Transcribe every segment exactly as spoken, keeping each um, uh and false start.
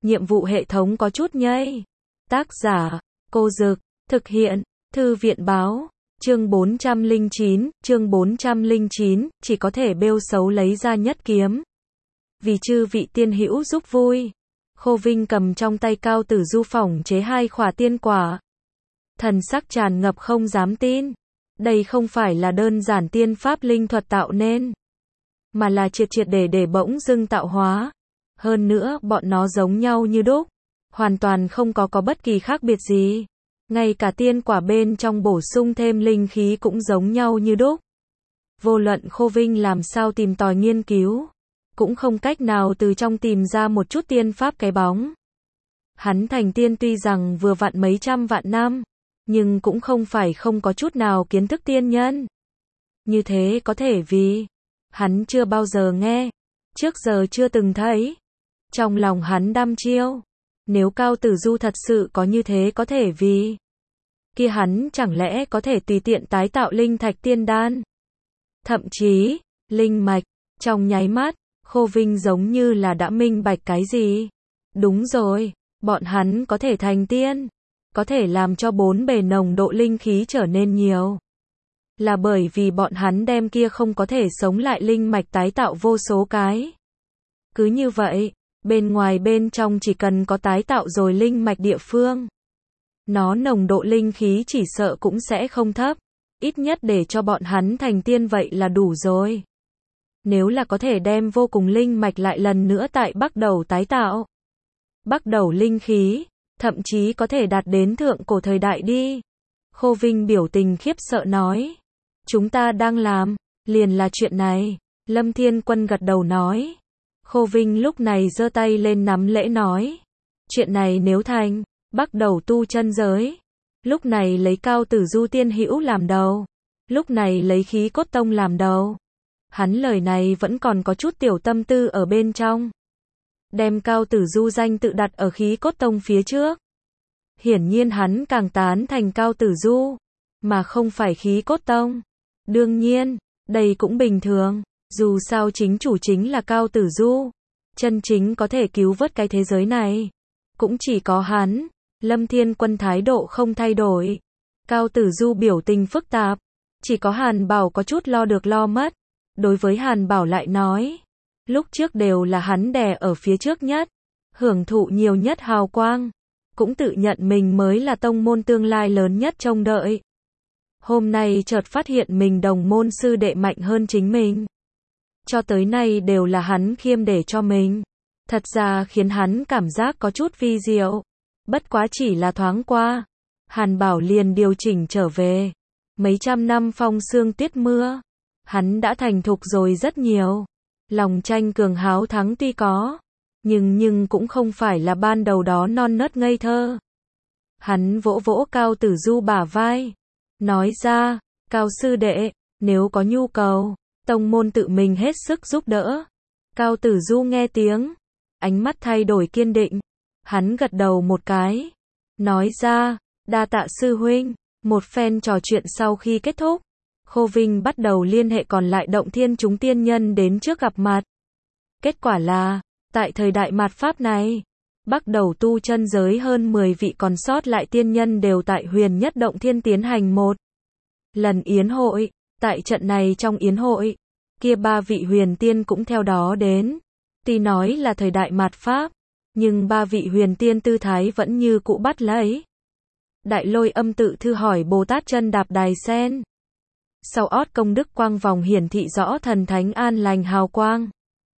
nhiệm vụ hệ thống có chút nhây. Tác giả, Cô Dực, thực hiện, Thư viện báo, chương bốn trăm lẻ chín, chương bốn trăm lẻ chín, chỉ có thể bêu xấu lấy ra nhất kiếm. Vì chư vị tiên hữu giúp vui, Khô Vinh cầm trong tay Cao Tử Du phỏng chế hai khỏa tiên quả. Thần sắc tràn ngập không dám tin. Đây không phải là đơn giản tiên pháp linh thuật tạo nên, mà là triệt triệt để để bỗng dưng tạo hóa. Hơn nữa, bọn nó giống nhau như đúc, hoàn toàn không có có bất kỳ khác biệt gì. Ngay cả tiên quả bên trong bổ sung thêm linh khí cũng giống nhau như đúc. Vô luận Khô Vinh làm sao tìm tòi nghiên cứu, cũng không cách nào từ trong tìm ra một chút tiên pháp cái bóng. Hắn thành tiên tuy rằng vừa vặn mấy trăm vạn năm, nhưng cũng không phải không có chút nào kiến thức tiên nhân. Như thế có thể vì hắn chưa bao giờ nghe, trước giờ chưa từng thấy. Trong lòng hắn đăm chiêu, nếu Cao Tử Du thật sự có như thế có thể vì, kia hắn chẳng lẽ có thể tùy tiện tái tạo linh thạch tiên đan, thậm chí linh mạch. Trong nháy mắt, Khô Vinh giống như là đã minh bạch cái gì. Đúng rồi, bọn hắn có thể thành tiên, có thể làm cho bốn bề nồng độ linh khí trở nên nhiều, là bởi vì bọn hắn đem kia không có thể sống lại linh mạch tái tạo vô số cái. Cứ như vậy, bên ngoài bên trong chỉ cần có tái tạo rồi linh mạch địa phương, nó nồng độ linh khí chỉ sợ cũng sẽ không thấp, ít nhất để cho bọn hắn thành tiên vậy là đủ rồi. Nếu là có thể đem vô cùng linh mạch lại lần nữa tại bắt đầu tái tạo, bắt đầu linh khí, thậm chí có thể đạt đến thượng cổ thời đại đi. Khô Vinh biểu tình khiếp sợ nói, chúng ta đang làm, liền là chuyện này. Lâm Thiên Quân gật đầu nói. Khô Vinh lúc này giơ tay lên nắm lễ nói, chuyện này nếu thành, bắt đầu tu chân giới. Lúc này lấy Cao Tử Du tiên hữu làm đầu, lúc này lấy Khí Cốt Tông làm đầu. Hắn lời này vẫn còn có chút tiểu tâm tư ở bên trong. Đem Cao Tử Du danh tự đặt ở Khí Cốt Tông phía trước. Hiển nhiên hắn càng tán thành Cao Tử Du, mà không phải Khí Cốt Tông. Đương nhiên, đây cũng bình thường, dù sao chính chủ chính là Cao Tử Du. Chân chính có thể cứu vớt cái thế giới này, cũng chỉ có hắn. Lâm Thiên Quân thái độ không thay đổi. Cao Tử Du biểu tình phức tạp. Chỉ có Hàn Bảo có chút lo được lo mất. Đối với Hàn Bảo lại nói, lúc trước đều là hắn đè ở phía trước nhất, hưởng thụ nhiều nhất hào quang, cũng tự nhận mình mới là tông môn tương lai lớn nhất trông đợi. Hôm nay chợt phát hiện mình đồng môn sư đệ mạnh hơn chính mình. Cho tới nay đều là hắn khiêm để cho mình. Thật ra khiến hắn cảm giác có chút vi diệu. Bất quá chỉ là thoáng qua, Hàn Bảo liền điều chỉnh trở về. Mấy trăm năm phong sương tuyết mưa, hắn đã thành thục rồi rất nhiều. Lòng tranh cường háo thắng tuy có, nhưng nhưng cũng không phải là ban đầu đó non nớt ngây thơ. Hắn vỗ vỗ Cao Tử Du bả vai, nói ra, Cao sư đệ, nếu có nhu cầu, tông môn tự mình hết sức giúp đỡ. Cao Tử Du nghe tiếng, ánh mắt thay đổi kiên định. Hắn gật đầu một cái, nói ra, đa tạ sư huynh. Một phen trò chuyện sau khi kết thúc, Khô Vinh bắt đầu liên hệ còn lại động thiên chúng tiên nhân đến trước gặp mặt. Kết quả là, tại thời đại mạt Pháp này, bắt đầu tu chân giới hơn mười vị còn sót lại tiên nhân đều tại Huyền Nhất Động Thiên tiến hành một lần yến hội. Tại trận này trong yến hội, kia ba vị huyền tiên cũng theo đó đến. Tuy nói là thời đại mạt Pháp, nhưng ba vị huyền tiên tư thái vẫn như cũ bắt lấy. Đại Lôi Âm tự thư hỏi Bồ Tát chân đạp đài sen. Sau ót công đức quang vòng hiển thị rõ thần thánh an lành hào quang.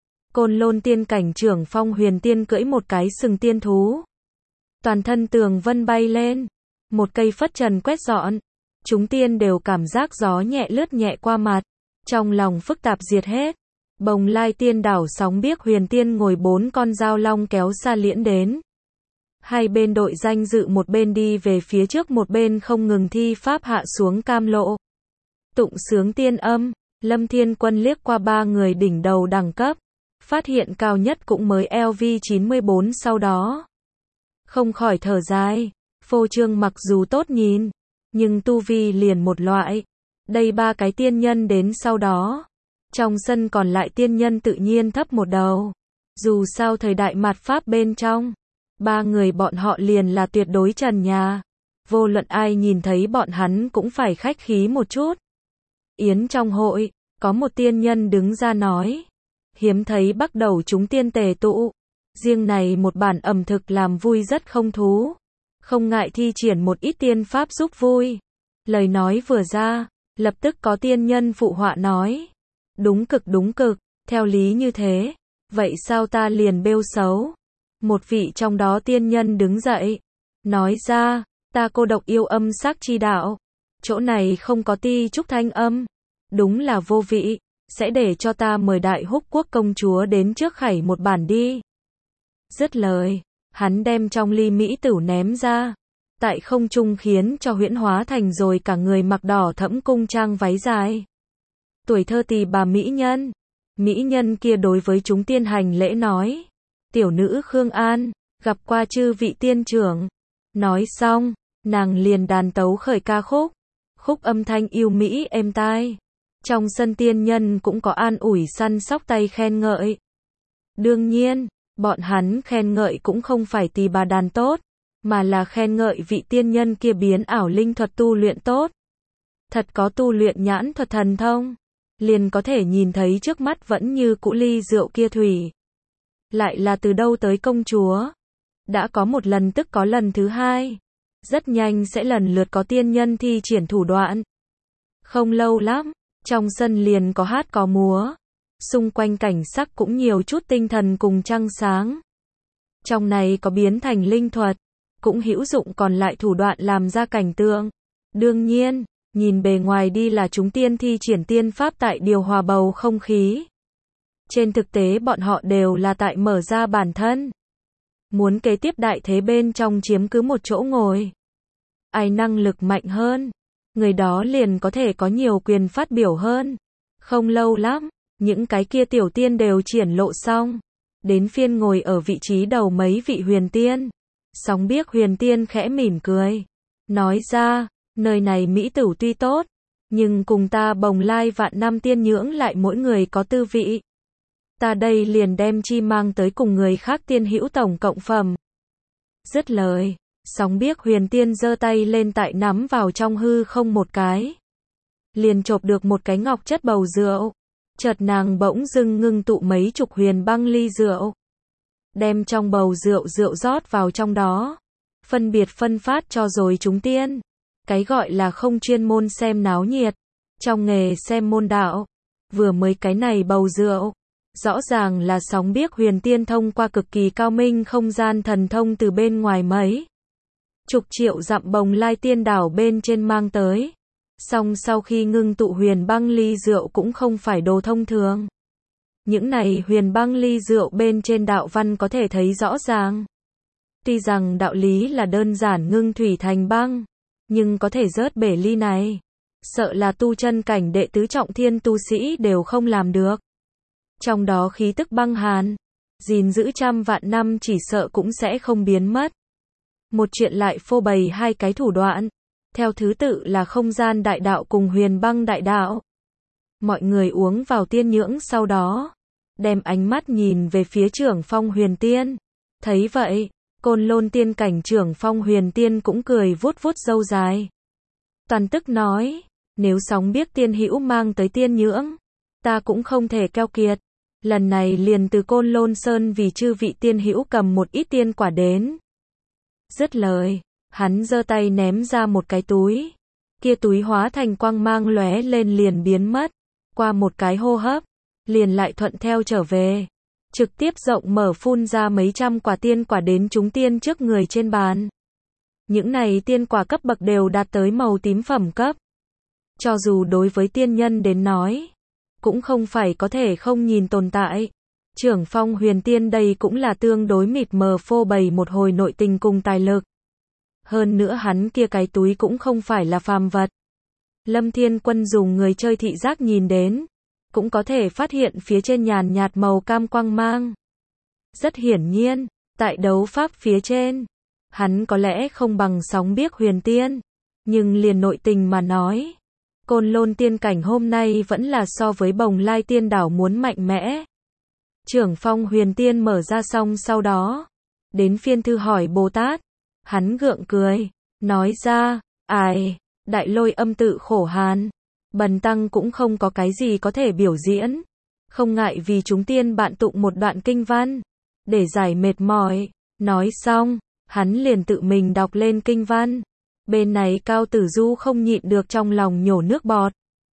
Côn Lôn tiên cảnh trưởng phong huyền tiên cưỡi một cái sừng tiên thú. Toàn thân tường vân bay lên. Một cây phất trần quét dọn. Chúng tiên đều cảm giác gió nhẹ lướt nhẹ qua mặt. Trong lòng phức tạp diệt hết. Bồng Lai tiên đảo sóng biếc huyền tiên ngồi bốn con dao long kéo xa liễn đến. Hai bên đội danh dự một bên đi về phía trước một bên không ngừng thi pháp hạ xuống cam lộ. Tụng sướng tiên âm, Lâm Thiên Quân liếc qua ba người đỉnh đầu đẳng cấp. Phát hiện cao nhất cũng mới L V chín mươi bốn sau đó. Không khỏi thở dài, phô trương mặc dù tốt nhìn, nhưng tu vi liền một loại. Đây ba cái tiên nhân đến sau đó. Trong sân còn lại tiên nhân tự nhiên thấp một đầu. Dù sao thời đại mạt Pháp bên trong, Ba người bọn họ liền là tuyệt đối trần nhà. Vô luận ai nhìn thấy bọn hắn cũng phải khách khí một chút. Yến trong hội, có một tiên nhân đứng ra nói. Hiếm thấy bắt đầu chúng tiên tề tụ. Riêng này một bản ẩm thực làm vui rất không thú. Không ngại thi triển một ít tiên pháp giúp vui. Lời nói vừa ra, lập tức có tiên nhân phụ họa nói. Đúng cực đúng cực, theo lý như thế. Vậy sao ta liền bêu xấu? Một vị trong đó tiên nhân đứng dậy. Nói ra, ta cô độc yêu âm sắc chi đạo. Chỗ này không có ti trúc thanh âm. Đúng là vô vị. Sẽ để cho ta mời Đại Húc Quốc công chúa đến trước khẩy một bản đi. Dứt lời, hắn đem trong ly mỹ tửu ném ra. Tại không trung khiến cho huyễn hóa thành rồi cả người mặc đỏ thẫm cung trang váy dài. Tuổi thơ tỳ bà mỹ nhân. Mỹ nhân kia đối với chúng tiên hành lễ nói. Tiểu nữ Khương An, gặp qua chư vị tiên trưởng. Nói xong, nàng liền đàn tấu khởi ca khúc. Khúc âm thanh yêu mỹ êm tai. Trong sân tiên nhân cũng có an ủi săn sóc tay khen ngợi. Đương nhiên, bọn hắn khen ngợi cũng không phải tỳ bà đàn tốt, mà là khen ngợi vị tiên nhân kia biến ảo linh thuật tu luyện tốt. Thật có tu luyện nhãn thuật thần thông, liền có thể nhìn thấy trước mắt vẫn như cũ ly rượu kia thủy. Lại là từ đâu tới công chúa? Đã có một lần tức có lần thứ hai. Rất nhanh sẽ lần lượt có tiên nhân thi triển thủ đoạn. Không lâu lắm, trong sân liền có hát có múa. Xung quanh cảnh sắc cũng nhiều chút tinh thần cùng trăng sáng. Trong này có biến thành linh thuật, cũng hữu dụng còn lại thủ đoạn làm ra cảnh tượng. Đương nhiên, nhìn bề ngoài đi là chúng tiên thi triển tiên pháp tại điều hòa bầu không khí. Trên thực tế bọn họ đều là tại mở ra bản thân. Muốn kế tiếp đại thế bên trong chiếm cứ một chỗ ngồi. Ai năng lực mạnh hơn, người đó liền có thể có nhiều quyền phát biểu hơn. Không lâu lắm, những cái kia tiểu tiên đều triển lộ xong. Đến phiên ngồi ở vị trí đầu mấy vị huyền tiên. Sóng biếc huyền tiên khẽ mỉm cười. Nói ra, nơi này mỹ tửu tuy tốt, nhưng cùng ta bồng lai vạn năm tiên nhưỡng lại mỗi người có tư vị. Ta đây liền đem chi mang tới cùng người khác tiên hữu tổng cộng phẩm. Dứt lời, sóng biếc huyền tiên giơ tay lên tại nắm vào trong hư không một cái. Liền chộp được một cái ngọc chất bầu rượu. Chợt nàng bỗng dưng ngưng tụ mấy chục huyền băng ly rượu. Đem trong bầu rượu rượu rót vào trong đó. Phân biệt phân phát cho rồi chúng tiên. Cái gọi là không chuyên môn xem náo nhiệt. Trong nghề xem môn đạo. Vừa mới cái này bầu rượu. Rõ ràng là sóng biếc huyền tiên thông qua cực kỳ cao minh không gian thần thông từ bên ngoài mấy. Chục triệu dặm bồng lai tiên đảo bên trên mang tới. Song sau khi ngưng tụ huyền băng ly rượu cũng không phải đồ thông thường. Những này huyền băng ly rượu bên trên đạo văn có thể thấy rõ ràng. Tuy rằng đạo lý là đơn giản ngưng thủy thành băng, nhưng có thể rớt bể ly này. Sợ là tu chân cảnh đệ tứ trọng thiên tu sĩ đều không làm được. Trong đó khí tức băng hàn, gìn giữ trăm vạn năm chỉ sợ cũng sẽ không biến mất. Một chuyện lại phô bày hai cái thủ đoạn. Theo thứ tự là không gian đại đạo cùng huyền băng đại đạo. Mọi người uống vào tiên nhưỡng sau đó. Đem ánh mắt nhìn về phía trưởng phong huyền tiên. Thấy vậy, côn lôn tiên cảnh trưởng phong huyền tiên cũng cười vuốt vuốt râu dài. Toàn tức nói, nếu sóng biết tiên hữu mang tới tiên nhưỡng, ta cũng không thể keo kiệt. Lần này liền từ côn lôn sơn vì chư vị tiên hữu cầm một ít tiên quả đến. Dứt lời, hắn giơ tay ném ra một cái túi. Kia túi hóa thành quang mang lóe lên liền biến mất. Qua một cái hô hấp, liền lại thuận theo trở về. Trực tiếp rộng mở phun ra mấy trăm quả tiên quả đến chúng tiên trước người trên bàn. Những này tiên quả cấp bậc đều đạt tới màu tím phẩm cấp. Cho dù đối với tiên nhân đến nói, cũng không phải có thể không nhìn tồn tại. Trưởng phong huyền tiên đây cũng là tương đối mịt mờ phô bày một hồi nội tình cùng tài lực. Hơn nữa hắn kia cái túi cũng không phải là phàm vật. Lâm Thiên Quân dùng người chơi thị giác nhìn đến, cũng có thể phát hiện phía trên nhàn nhạt màu cam quang mang. Rất hiển nhiên, tại đấu pháp phía trên, hắn có lẽ không bằng sóng biếc huyền tiên, nhưng liền nội tình mà nói, côn lôn tiên cảnh hôm nay vẫn là so với bồng lai tiên đảo muốn mạnh mẽ. Trưởng phong huyền tiên mở ra xong sau đó, Đến phiên Thư Hỏi Bồ Tát, hắn gượng cười, nói ra, ai, đại lôi âm tự khổ hàn, bần tăng cũng không có cái gì có thể biểu diễn, không ngại vì chúng tiên bạn tụng một đoạn kinh văn, để giải mệt mỏi. Nói xong, hắn liền tự mình đọc lên kinh văn. Bên này Cao Tử Du không nhịn được trong lòng nhổ nước bọt.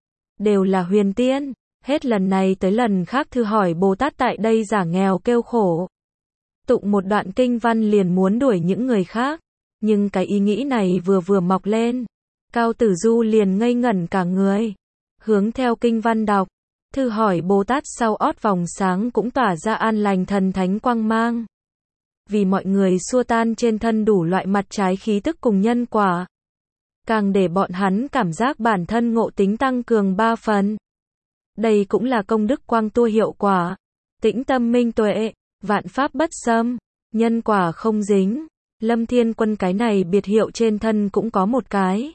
Đều là huyền tiên, hết lần này tới lần khác Thư Hỏi Bồ Tát tại đây giả nghèo kêu khổ. Tụng một đoạn kinh văn liền muốn đuổi những người khác, nhưng cái ý nghĩ này vừa vừa mọc lên, Cao Tử Du liền ngây ngẩn cả người, hướng theo kinh văn đọc. Thư Hỏi Bồ Tát sau ót vòng sáng cũng tỏa ra an lành thần thánh quang mang. Vì mọi người xua tan trên thân đủ loại mặt trái khí tức cùng nhân quả, càng để bọn hắn cảm giác bản thân ngộ tính tăng cường ba phần. Đây cũng là công đức quang tua hiệu quả. Tĩnh tâm minh tuệ, vạn pháp bất xâm, nhân quả không dính. Lâm Thiên Quân cái này biệt hiệu trên thân cũng có một cái.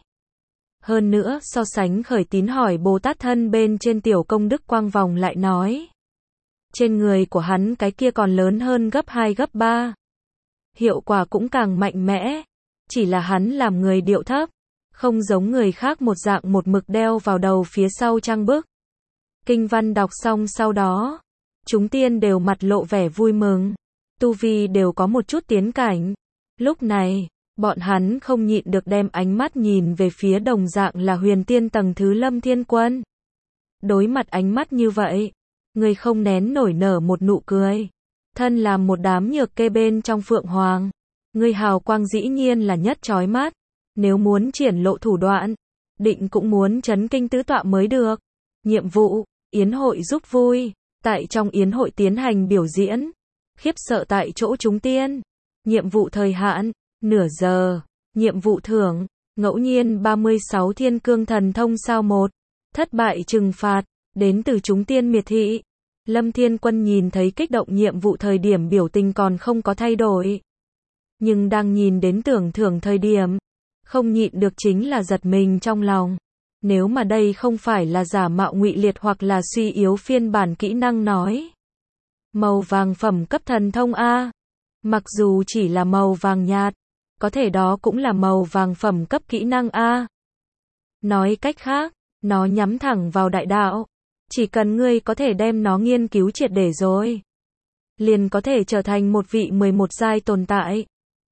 Hơn nữa so sánh khởi Tín Hỏi Bồ Tát thân bên trên tiểu công đức quang vòng lại nói, trên người của hắn cái kia còn lớn hơn gấp hai gấp ba. Hiệu quả cũng càng mạnh mẽ, chỉ là hắn làm người điệu thấp, không giống người khác một dạng một mực đeo vào đầu phía sau trang bức. Kinh văn đọc xong sau đó, chúng tiên đều mặt lộ vẻ vui mừng, tu vi đều có một chút tiến cảnh. Lúc này, bọn hắn không nhịn được đem ánh mắt nhìn về phía đồng dạng là huyền tiên tầng thứ Lâm Thiên Quân. Đối mặt ánh mắt như vậy, người không nén nổi nở một nụ cười. Thân làm một đám nhược kê bên trong phượng hoàng, người hào quang dĩ nhiên là nhất chói mắt. Nếu muốn triển lộ thủ đoạn, định cũng muốn chấn kinh tứ tọa mới được. Nhiệm vụ, yến hội giúp vui. Tại trong yến hội tiến hành biểu diễn, khiếp sợ tại chỗ chúng tiên. Nhiệm vụ thời hạn, nửa giờ. Nhiệm vụ thưởng, ngẫu nhiên ba mươi sáu thiên cương thần thông sao một. Thất bại trừng phạt, đến từ chúng tiên miệt thị. Lâm Thiên Quân nhìn thấy kích động nhiệm vụ thời điểm biểu tình còn không có thay đổi. Nhưng đang nhìn đến tưởng thưởng thời điểm, không nhịn được chính là giật mình trong lòng. Nếu mà đây không phải là giả mạo ngụy liệt hoặc là suy yếu phiên bản kỹ năng nói. Màu vàng phẩm cấp thần thông A. Mặc dù chỉ là màu vàng nhạt, có thể đó cũng là màu vàng phẩm cấp kỹ năng A. Nói cách khác, nó nhắm thẳng vào đại đạo. Chỉ cần ngươi có thể đem nó nghiên cứu triệt để rồi, liền có thể trở thành một vị mười một giai tồn tại.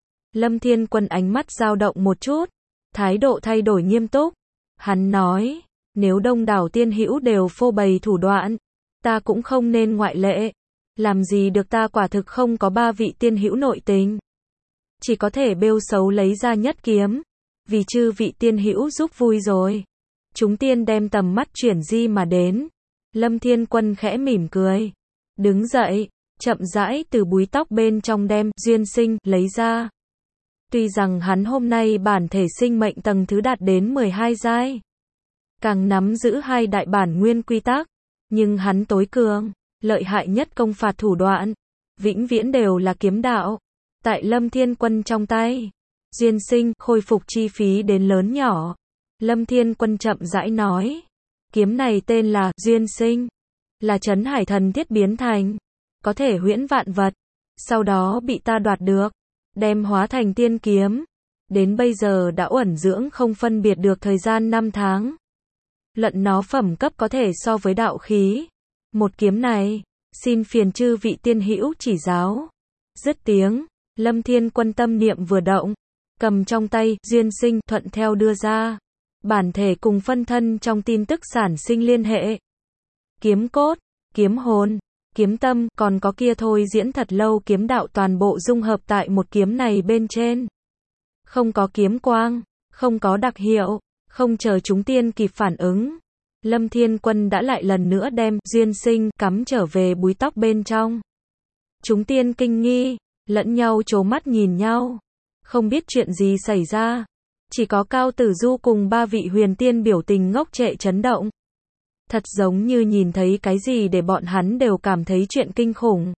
Lâm Thiên Quân ánh mắt dao động một chút, thái độ thay đổi nghiêm túc. Hắn nói, nếu đông đảo tiên hữu đều phô bày thủ đoạn, ta cũng không nên ngoại lệ. Làm gì được, ta quả thực không có ba vị tiên hữu nội tình, chỉ có thể bêu xấu lấy ra nhất kiếm. Vì chư vị tiên hữu giúp vui rồi. Chúng tiên đem tầm mắt chuyển di mà đến. Lâm Thiên Quân khẽ mỉm cười, đứng dậy, chậm rãi từ búi tóc bên trong đem duyên sinh lấy ra. Tuy rằng hắn hôm nay bản thể sinh mệnh tầng thứ đạt đến mười hai giai, càng nắm giữ hai đại bản nguyên quy tắc, nhưng hắn tối cường, lợi hại nhất công phạt thủ đoạn, vĩnh viễn đều là kiếm đạo. Tại Lâm Thiên Quân trong tay, duyên sinh khôi phục chi phí đến lớn nhỏ. Lâm Thiên Quân chậm rãi nói, kiếm này tên là duyên sinh, là trấn hải thần thiết biến thành, có thể huyễn vạn vật, sau đó bị ta đoạt được, đem hóa thành tiên kiếm. Đến bây giờ đã uẩn dưỡng không phân biệt được thời gian năm tháng. Luận nó phẩm cấp có thể so với đạo khí. Một kiếm này, xin phiền chư vị tiên hữu chỉ giáo. Dứt tiếng, Lâm Thiên Quân tâm niệm vừa động, cầm trong tay duyên sinh thuận theo đưa ra. Bản thể cùng phân thân trong tin tức sản sinh liên hệ. Kiếm cốt, kiếm hồn, kiếm tâm, còn có kia thôi diễn thật lâu kiếm đạo toàn bộ dung hợp tại một kiếm này bên trên. Không có kiếm quang, không có đặc hiệu, không chờ chúng tiên kịp phản ứng. Lâm Thiên Quân đã lại lần nữa đem duyên sinh cắm trở về búi tóc bên trong. Chúng tiên kinh nghi, lẫn nhau trố mắt nhìn nhau, không biết chuyện gì xảy ra. Chỉ có Cao Tử Du cùng ba vị huyền tiên biểu tình ngốc trệ chấn động. Thật giống như nhìn thấy cái gì để bọn hắn đều cảm thấy chuyện kinh khủng.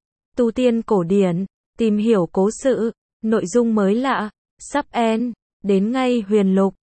Tu tiên cổ điển, tìm hiểu cố sự, nội dung mới lạ, sắp end, đến ngay huyền lục.